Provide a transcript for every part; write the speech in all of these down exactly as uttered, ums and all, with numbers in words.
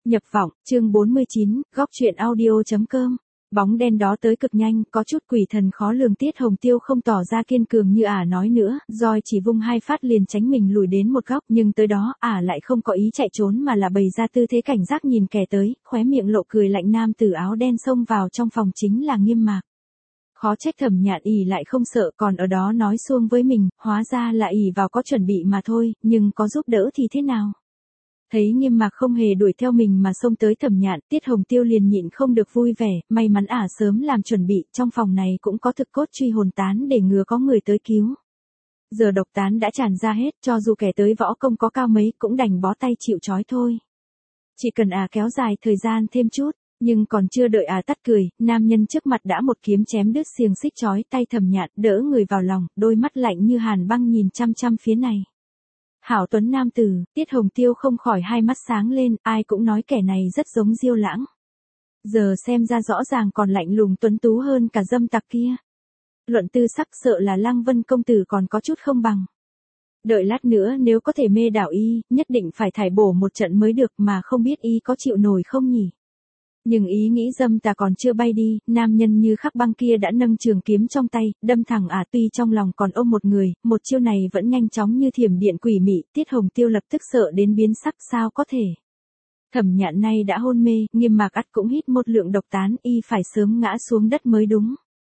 Nhập vọng, chương bốn mươi chín, góc truyện audio.com. Bóng đen đó tới cực nhanh, có chút quỷ thần khó lường. Tiết Hồng Tiêu không tỏ ra kiên cường như ả nói nữa, roi chỉ vung hai phát liền tránh mình lùi đến một góc, nhưng tới đó, ả lại không có ý chạy trốn mà là bày ra tư thế cảnh giác nhìn kẻ tới, khóe miệng lộ cười lạnh. Nam tử áo đen xông vào trong phòng chính là Nghiêm Mạc. Khó trách Thẩm Nhạn ỉ lại không sợ, còn ở đó nói xuông với mình, hóa ra là ỉ vào có chuẩn bị mà thôi, nhưng có giúp đỡ thì thế nào? Thấy Nghiêm Mạc không hề đuổi theo mình mà xông tới Thẩm Nhạn, Tiết Hồng Tiêu liền nhịn không được vui vẻ, may mắn ả sớm làm chuẩn bị, trong phòng này cũng có thực cốt truy hồn tán để ngừa có người tới cứu. Giờ độc tán đã tràn ra hết, cho dù kẻ tới võ công có cao mấy cũng đành bó tay chịu trói thôi. Chỉ cần ả kéo dài thời gian thêm chút, nhưng còn chưa đợi ả tắt cười, nam nhân trước mặt đã một kiếm chém đứt xiềng xích trói tay Thẩm Nhạn, đỡ người vào lòng, đôi mắt lạnh như hàn băng nhìn chăm chăm phía này. Hảo tuấn nam tử, Tiết Hồng Tiêu không khỏi hai mắt sáng lên, ai cũng nói kẻ này rất giống Diêu Lãng. Giờ xem ra rõ ràng còn lạnh lùng tuấn tú hơn cả dâm tặc kia. Luận tư sắc sợ là Lăng Vân công tử còn có chút không bằng. Đợi lát nữa nếu có thể mê đảo y, nhất định phải thải bổ một trận mới được, mà không biết y có chịu nổi không nhỉ. Nhưng ý nghĩ dâm tà còn chưa bay đi, nam nhân như khắc băng kia đã nâng trường kiếm trong tay, đâm thẳng ả. Tuy trong lòng còn ôm một người, một chiêu này vẫn nhanh chóng như thiểm điện quỷ mị. Tiết Hồng Tiêu lập tức sợ đến biến sắc, sao có thể. Thẩm Nhạn nay đã hôn mê, Nghiêm Mạc ắt cũng hít một lượng độc tán, y phải sớm ngã xuống đất mới đúng.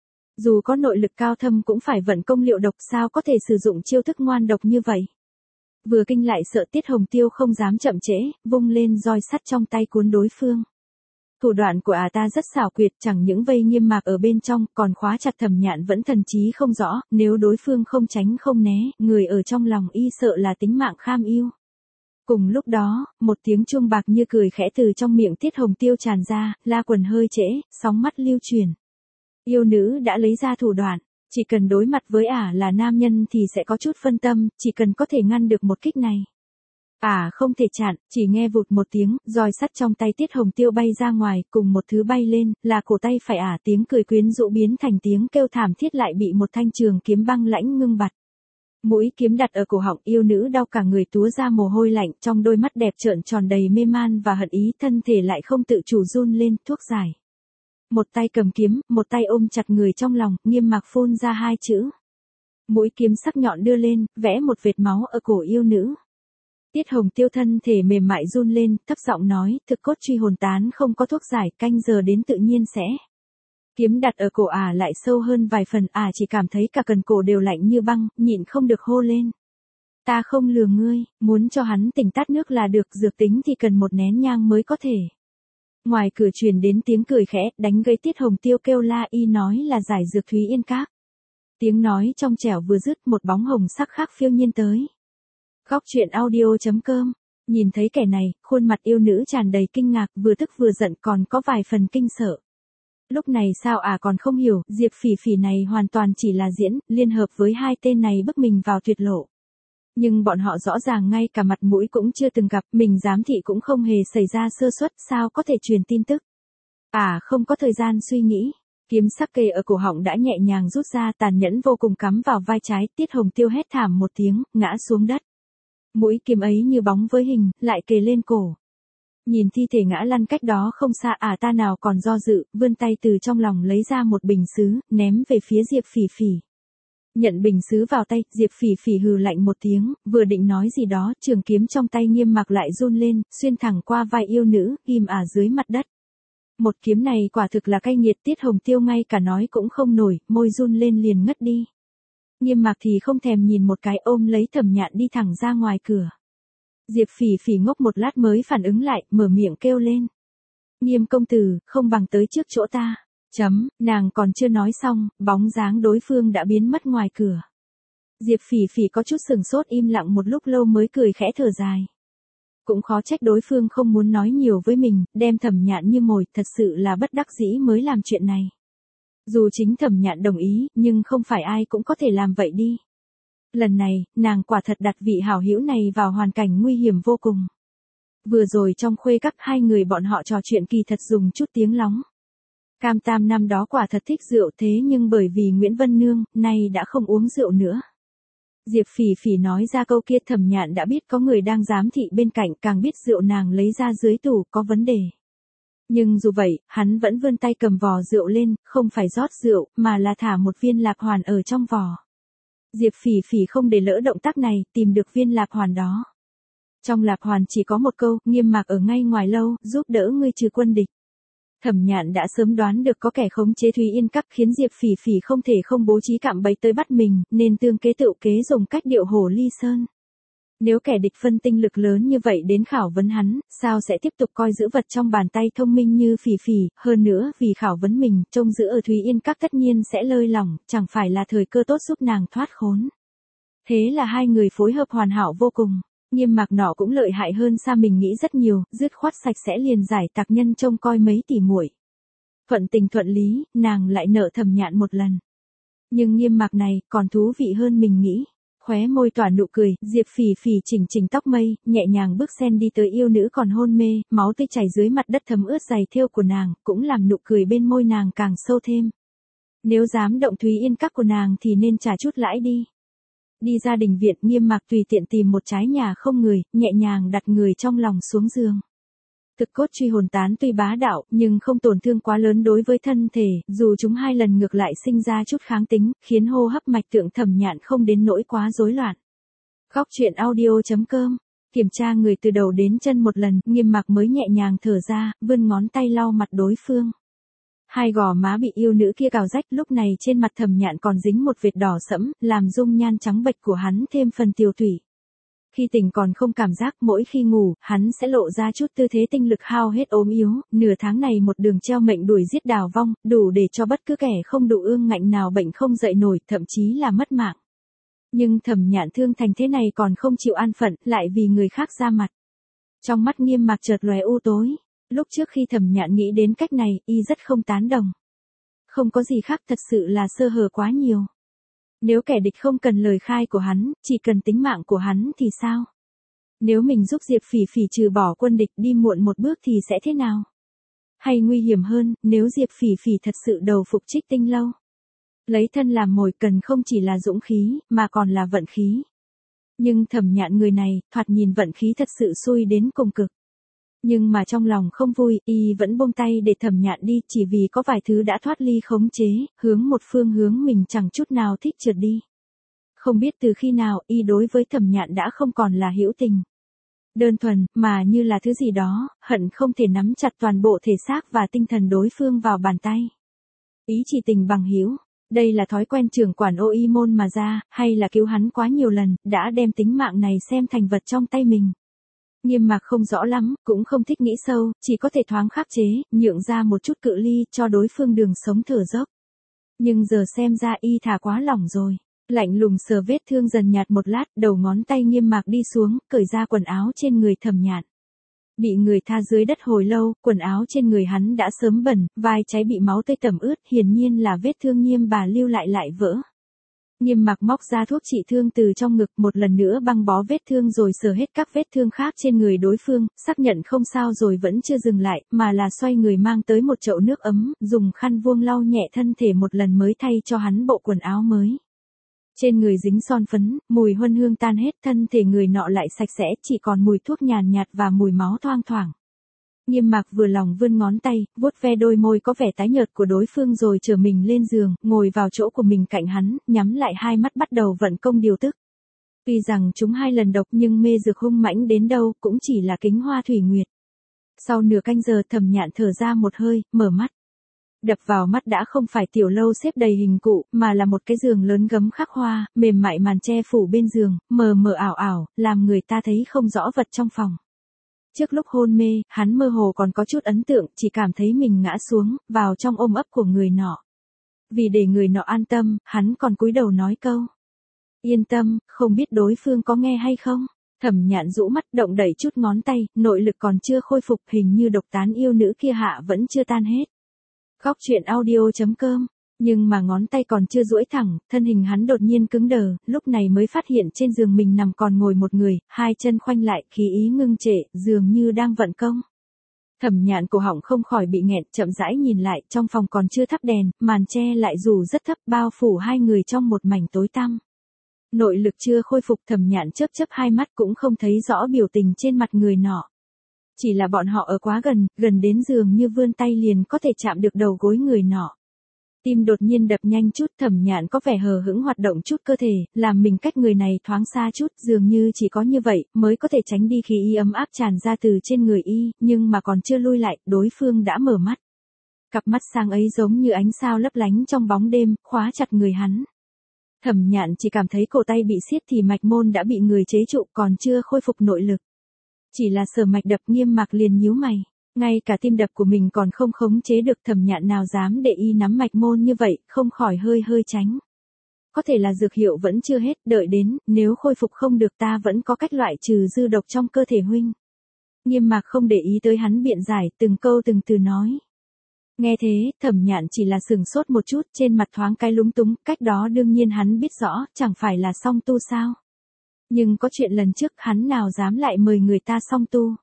Dù có nội lực cao thâm cũng phải vận công liệu độc, sao có thể sử dụng chiêu thức ngoan độc như vậy. Vừa kinh lại sợ, Tiết Hồng Tiêu không dám chậm trễ, vung lên roi sắt trong tay cuốn đối phương. Thủ đoạn của ả ta rất xảo quyệt, chẳng những vây Nghiêm Mạc ở bên trong, còn khóa chặt Thẩm Nhạn vẫn thần trí không rõ, nếu đối phương không tránh không né, người ở trong lòng y sợ là tính mạng kham yêu. Cùng lúc đó, một tiếng chuông bạc như cười khẽ từ trong miệng Tiết Hồng Tiêu tràn ra, La Quần hơi trễ, sóng mắt lưu truyền. Yêu nữ đã lấy ra thủ đoạn, chỉ cần đối mặt với ả là nam nhân thì sẽ có chút phân tâm, chỉ cần có thể ngăn được một kích này. Ả không thể chặn, chỉ nghe vụt một tiếng, roi sắt trong tay Tiết Hồng Tiêu bay ra ngoài, cùng một thứ bay lên, là cổ tay phải ả. Tiếng cười quyến rũ biến thành tiếng kêu thảm thiết lại bị một thanh trường kiếm băng lãnh ngưng bặt. Mũi kiếm đặt ở cổ họng, yêu nữ đau cả người túa ra mồ hôi lạnh, trong đôi mắt đẹp trợn tròn đầy mê man và hận ý, thân thể lại không tự chủ run lên. Thuốc giải. Một tay cầm kiếm, một tay ôm chặt người trong lòng, Nghiêm Mạc phun ra hai chữ. Mũi kiếm sắc nhọn đưa lên, vẽ một vệt máu ở cổ yêu nữ. Tiết Hồng Tiêu thân thể mềm mại run lên, thấp giọng nói, thực cốt truy hồn tán không có thuốc giải, canh giờ đến tự nhiên sẽ. Kiếm đặt ở cổ ả lại sâu hơn vài phần, ả chỉ cảm thấy cả cần cổ đều lạnh như băng, nhịn không được hô lên. Ta không lừa ngươi, muốn cho hắn tỉnh tát nước là được, dược tính thì cần một nén nhang mới có thể. Ngoài cửa truyền đến tiếng cười khẽ, đánh gây Tiết Hồng Tiêu kêu la, y nói là giải dược Thúy Yên Các. Tiếng nói trong trẻo vừa dứt, một bóng hồng sắc khác phiêu nhiên tới. Góc truyện audio.com. Nhìn thấy kẻ này, khuôn mặt yêu nữ tràn đầy kinh ngạc, vừa tức vừa giận, còn có vài phần kinh sợ. Lúc này sao ả à còn không hiểu, Diệp Phỉ Phỉ này hoàn toàn chỉ là diễn, liên hợp với hai tên này bức mình vào tuyệt lộ. Nhưng bọn họ rõ ràng ngay cả mặt mũi cũng chưa từng gặp, mình giám thị cũng không hề xảy ra sơ suất, sao có thể truyền tin tức. Ả à, không có thời gian suy nghĩ. Kiếm sắc kề ở cổ họng đã nhẹ nhàng rút ra, tàn nhẫn vô cùng cắm vào vai trái. Tiết Hồng Tiêu hét thảm một tiếng, ngã xuống đất. Mũi kiếm ấy như bóng với hình, lại kề lên cổ. Nhìn thi thể ngã lăn cách đó không xa, ả à ta nào còn do dự, vươn tay từ trong lòng lấy ra một bình sứ, ném về phía Diệp Phỉ Phỉ. Nhận bình sứ vào tay, Diệp Phỉ Phỉ hừ lạnh một tiếng, vừa định nói gì đó, trường kiếm trong tay Nghiêm Mạc lại run lên, xuyên thẳng qua vai yêu nữ, ghim ả à dưới mặt đất. Một kiếm này quả thực là cay nghiệt, Tiết Hồng Tiêu ngay cả nói cũng không nổi, môi run lên liền ngất đi. Nghiêm Mạc thì không thèm nhìn một cái, ôm lấy Thẩm Nhạn đi thẳng ra ngoài cửa. Diệp Phỉ Phỉ ngốc một lát mới phản ứng lại, mở miệng kêu lên. Nghiêm công tử, không bằng tới trước chỗ ta. Chấm, nàng còn chưa nói xong, bóng dáng đối phương đã biến mất ngoài cửa. Diệp Phỉ Phỉ có chút sừng sốt, im lặng một lúc lâu mới cười khẽ thở dài. Cũng khó trách đối phương không muốn nói nhiều với mình, đem Thẩm Nhạn như mồi, thật sự là bất đắc dĩ mới làm chuyện này. Dù chính Thẩm Nhạn đồng ý, nhưng không phải ai cũng có thể làm vậy đi. Lần này, nàng quả thật đặt vị hảo hữu này vào hoàn cảnh nguy hiểm vô cùng. Vừa rồi trong khuê các hai người bọn họ trò chuyện kỳ thật dùng chút tiếng lóng. Cam Tam năm đó quả thật thích rượu, thế nhưng bởi vì Nguyễn Vân Nương, nay đã không uống rượu nữa. Diệp Phỉ Phỉ nói ra câu kia, Thẩm Nhạn đã biết có người đang giám thị bên cạnh, càng biết rượu nàng lấy ra dưới tủ có vấn đề. Nhưng dù vậy, hắn vẫn vươn tay cầm vò rượu lên, không phải rót rượu, mà là thả một viên lạp hoàn ở trong vò. Diệp Phỉ Phỉ không để lỡ động tác này, tìm được viên lạp hoàn đó. Trong lạp hoàn chỉ có một câu, Nghiêm Mạc ở ngay ngoài lâu, giúp đỡ ngươi trừ quân địch. Thẩm Nhạn đã sớm đoán được có kẻ khống chế Thúy Yên Các, khiến Diệp Phỉ Phỉ không thể không bố trí cạm bẫy tới bắt mình, nên tương kế tựu kế dùng cách điệu hổ ly sơn. Nếu kẻ địch phân tinh lực lớn như vậy đến khảo vấn hắn, sao sẽ tiếp tục coi giữ vật trong bàn tay thông minh như Phỉ Phỉ, hơn nữa vì khảo vấn mình, trông giữ ở Thúy Yên Các tất nhiên sẽ lơi lỏng, chẳng phải là thời cơ tốt giúp nàng thoát khốn. Thế là hai người phối hợp hoàn hảo vô cùng. Nghiêm Mạc nọ cũng lợi hại hơn xa mình nghĩ rất nhiều, dứt khoát sạch sẽ liền giải tạc nhân trông coi mấy tỷ muội. Thuận tình thuận lý, nàng lại nợ Thẩm Nhạn một lần. Nhưng Nghiêm Mạc này còn thú vị hơn mình nghĩ. Khóe môi tỏa nụ cười, Diệp Phỉ Phỉ chỉnh chỉnh tóc mây, nhẹ nhàng bước sen đi tới yêu nữ còn hôn mê, máu tươi chảy dưới mặt đất thấm ướt giày thêu của nàng, cũng làm nụ cười bên môi nàng càng sâu thêm. Nếu dám động Thúy Yên Các của nàng thì nên trả chút lãi đi. Đi ra đình viện, Nghiêm Mạc tùy tiện tìm một trái nhà không người, nhẹ nhàng đặt người trong lòng xuống giường. Thực cốt truy hồn tán tuy bá đạo, nhưng không tổn thương quá lớn đối với thân thể, dù chúng hai lần ngược lại sinh ra chút kháng tính, khiến hô hấp mạch tượng Thẩm Nhạn không đến nỗi quá rối loạn. Góc truyện audio chấm com. Kiểm tra người từ đầu đến chân một lần, Nghiêm Mạc mới nhẹ nhàng thở ra, vươn ngón tay lau mặt đối phương. Hai gò má bị yêu nữ kia cào rách, lúc này trên mặt Thẩm Nhạn còn dính một vệt đỏ sẫm, làm dung nhan trắng bệch của hắn thêm phần tiều tụy. Khi tỉnh còn không cảm giác, mỗi khi ngủ, hắn sẽ lộ ra chút tư thế tinh lực hao hết ốm yếu, nửa tháng này một đường treo mệnh đuổi giết đào vong, đủ để cho bất cứ kẻ không đủ ương ngạnh nào bệnh không dậy nổi, thậm chí là mất mạng. Nhưng Thẩm Nhạn thương thành thế này còn không chịu an phận, lại vì người khác ra mặt. Trong mắt Nghiêm Mạc chợt lóe u tối. Lúc trước khi Thẩm Nhạn nghĩ đến cách này, y rất không tán đồng. Không có gì khác, thật sự là sơ hở quá nhiều. Nếu kẻ địch không cần lời khai của hắn, chỉ cần tính mạng của hắn thì sao? Nếu mình giúp Diệp Phỉ Phỉ trừ bỏ quân địch đi muộn một bước thì sẽ thế nào? Hay nguy hiểm hơn, nếu Diệp Phỉ Phỉ thật sự đầu phục Trích Tinh Lâu. Lấy thân làm mồi cần không chỉ là dũng khí, mà còn là vận khí. Nhưng Thẩm Nhạn người này, thoạt nhìn vận khí thật sự xui đến cùng cực. Nhưng mà trong lòng không vui, y vẫn buông tay để Thẩm Nhạn đi, chỉ vì có vài thứ đã thoát ly khống chế, hướng một phương hướng mình chẳng chút nào thích trượt đi. Không biết từ khi nào, y đối với Thẩm Nhạn đã không còn là hữu tình đơn thuần, mà như là thứ gì đó, hận không thể nắm chặt toàn bộ thể xác và tinh thần đối phương vào bàn tay. Ý chỉ tình bằng hữu, đây là thói quen trưởng quản ô y môn mà ra, hay là cứu hắn quá nhiều lần, đã đem tính mạng này xem thành vật trong tay mình. Nghiêm Mạc không rõ lắm, cũng không thích nghĩ sâu, chỉ có thể thoáng khắc chế, nhượng ra một chút cự ly, cho đối phương đường sống thở dốc. Nhưng giờ xem ra y thả quá lỏng rồi. Lạnh lùng sờ vết thương dần nhạt một lát, đầu ngón tay Nghiêm Mạc đi xuống, cởi ra quần áo trên người Thẩm Nhạn. Bị người tha dưới đất hồi lâu, quần áo trên người hắn đã sớm bẩn, vai trái bị máu tươi tẩm ướt, hiển nhiên là vết thương Nghiêm bà lưu lại lại vỡ. Nghiêm Mạc móc ra thuốc trị thương từ trong ngực, một lần nữa băng bó vết thương rồi sờ hết các vết thương khác trên người đối phương, xác nhận không sao rồi vẫn chưa dừng lại, mà là xoay người mang tới một chậu nước ấm, dùng khăn vuông lau nhẹ thân thể một lần mới thay cho hắn bộ quần áo mới. Trên người dính son phấn, mùi huân hương tan hết, thân thể người nọ lại sạch sẽ, chỉ còn mùi thuốc nhàn nhạt và mùi máu thoang thoảng. Nghiêm Mạc vừa lòng vươn ngón tay, vuốt ve đôi môi có vẻ tái nhợt của đối phương rồi trở mình lên giường, ngồi vào chỗ của mình cạnh hắn, nhắm lại hai mắt bắt đầu vận công điều tức. Tuy rằng chúng hai lần độc nhưng mê dược hung mãnh đến đâu cũng chỉ là kính hoa thủy nguyệt. Sau nửa canh giờ Thẩm Nhạn thở ra một hơi, mở mắt. Đập vào mắt đã không phải tiểu lâu xếp đầy hình cụ, mà là một cái giường lớn gấm khắc hoa, mềm mại màn che phủ bên giường, mờ mờ ảo ảo, làm người ta thấy không rõ vật trong phòng. Trước lúc hôn mê, hắn mơ hồ còn có chút ấn tượng, chỉ cảm thấy mình ngã xuống, vào trong ôm ấp của người nọ. Vì để người nọ an tâm, hắn còn cúi đầu nói câu. Yên tâm, không biết đối phương có nghe hay không. Thẩm Nhạn rũ mắt động đẩy chút ngón tay, nội lực còn chưa khôi phục, hình như độc tán yêu nữ kia hạ vẫn chưa tan hết. Góc truyện audio chấm com. Nhưng mà ngón tay còn chưa duỗi thẳng, thân hình hắn đột nhiên cứng đờ, lúc này mới phát hiện trên giường mình nằm còn ngồi một người, hai chân khoanh lại, khí ý ngưng trệ, dường như đang vận công. Thẩm Nhạn cổ họng không khỏi bị nghẹn, chậm rãi nhìn lại, trong phòng còn chưa thắp đèn, màn che lại dù rất thấp, bao phủ hai người trong một mảnh tối tăm. Nội lực chưa khôi phục, Thẩm Nhạn chớp chớp hai mắt cũng không thấy rõ biểu tình trên mặt người nọ. Chỉ là bọn họ ở quá gần, gần đến giường như vươn tay liền có thể chạm được đầu gối người nọ. Tim đột nhiên đập nhanh chút, Thẩm Nhạn có vẻ hờ hững hoạt động chút cơ thể, làm mình cách người này thoáng xa chút, dường như chỉ có như vậy mới có thể tránh đi khí y ấm áp tràn ra từ trên người y, nhưng mà còn chưa lui lại, đối phương đã mở mắt. Cặp mắt sáng ấy giống như ánh sao lấp lánh trong bóng đêm, khóa chặt người hắn. Thẩm Nhạn chỉ cảm thấy cổ tay bị siết thì mạch môn đã bị người chế trụ, còn chưa khôi phục nội lực. Chỉ là sở mạch đập, Nghiêm Mạc liền nhíu mày. Ngay cả tim đập của mình còn không khống chế được, Thẩm Nhạn nào dám để y nắm mạch môn như vậy, không khỏi hơi hơi tránh. Có thể là dược hiệu vẫn chưa hết, đợi đến, nếu khôi phục không được ta vẫn có cách loại trừ dư độc trong cơ thể huynh. Nghiêm Mạc không để ý tới hắn biện giải, từng câu từng từ nói. Nghe thế, Thẩm Nhạn chỉ là sừng sốt một chút, trên mặt thoáng cái lúng túng, cách đó đương nhiên hắn biết rõ, chẳng phải là song tu sao. Nhưng có chuyện lần trước hắn nào dám lại mời người ta song tu.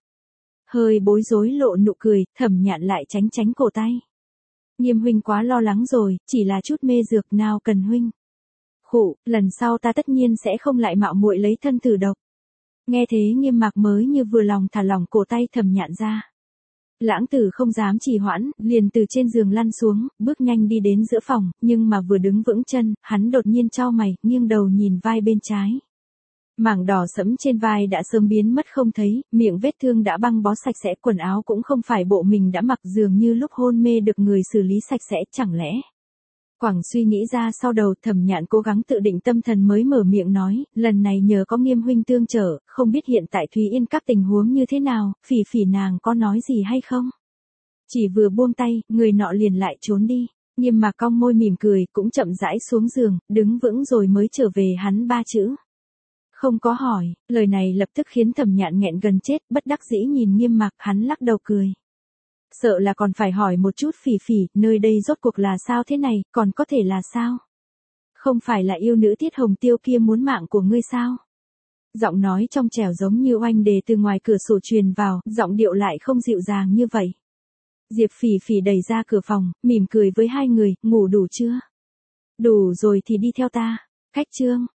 Hơi bối rối lộ nụ cười, Thẩm Nhạn lại tránh tránh cổ tay. Nghiêm huynh quá lo lắng rồi, chỉ là chút mê dược nào cần huynh. Khụ, lần sau ta tất nhiên sẽ không lại mạo muội lấy thân thử độc. Nghe thế Nghiêm Mạc mới như vừa lòng thả lỏng cổ tay Thẩm Nhạn ra. Lãng Tử không dám trì hoãn, liền từ trên giường lăn xuống, bước nhanh đi đến giữa phòng, nhưng mà vừa đứng vững chân, hắn đột nhiên chau mày, nghiêng đầu nhìn vai bên trái. Mảng đỏ sẫm trên vai đã sớm biến mất không thấy, miệng vết thương đã băng bó sạch sẽ, quần áo cũng không phải bộ mình đã mặc, dường như lúc hôn mê được người xử lý sạch sẽ, chẳng lẽ. Quẳng suy nghĩ ra sau đầu, Thẩm Nhạn cố gắng tự định tâm thần mới mở miệng nói, lần này nhờ có Nghiêm huynh tương trợ, không biết hiện tại Thúy Yên các tình huống như thế nào, Phỉ Phỉ nàng có nói gì hay không? Chỉ vừa buông tay, người nọ liền lại trốn đi. Nghiêm Mạc cong môi mỉm cười, cũng chậm rãi xuống giường, đứng vững rồi mới trở về hắn ba chữ. Không có hỏi, lời này lập tức khiến Thẩm Nhạn nghẹn gần chết, bất đắc dĩ nhìn Nghiêm Mạc, hắn lắc đầu cười. Sợ là còn phải hỏi một chút Phỉ Phỉ, nơi đây rốt cuộc là sao thế này, còn có thể là sao? Không phải là yêu nữ Tiết Hồng Tiêu kia muốn mạng của ngươi sao? Giọng nói trong trẻo giống như oanh đề từ ngoài cửa sổ truyền vào, giọng điệu lại không dịu dàng như vậy. Diệp Phỉ Phỉ đẩy ra cửa phòng, mỉm cười với hai người, ngủ đủ chưa? Đủ rồi thì đi theo ta. Khách trương.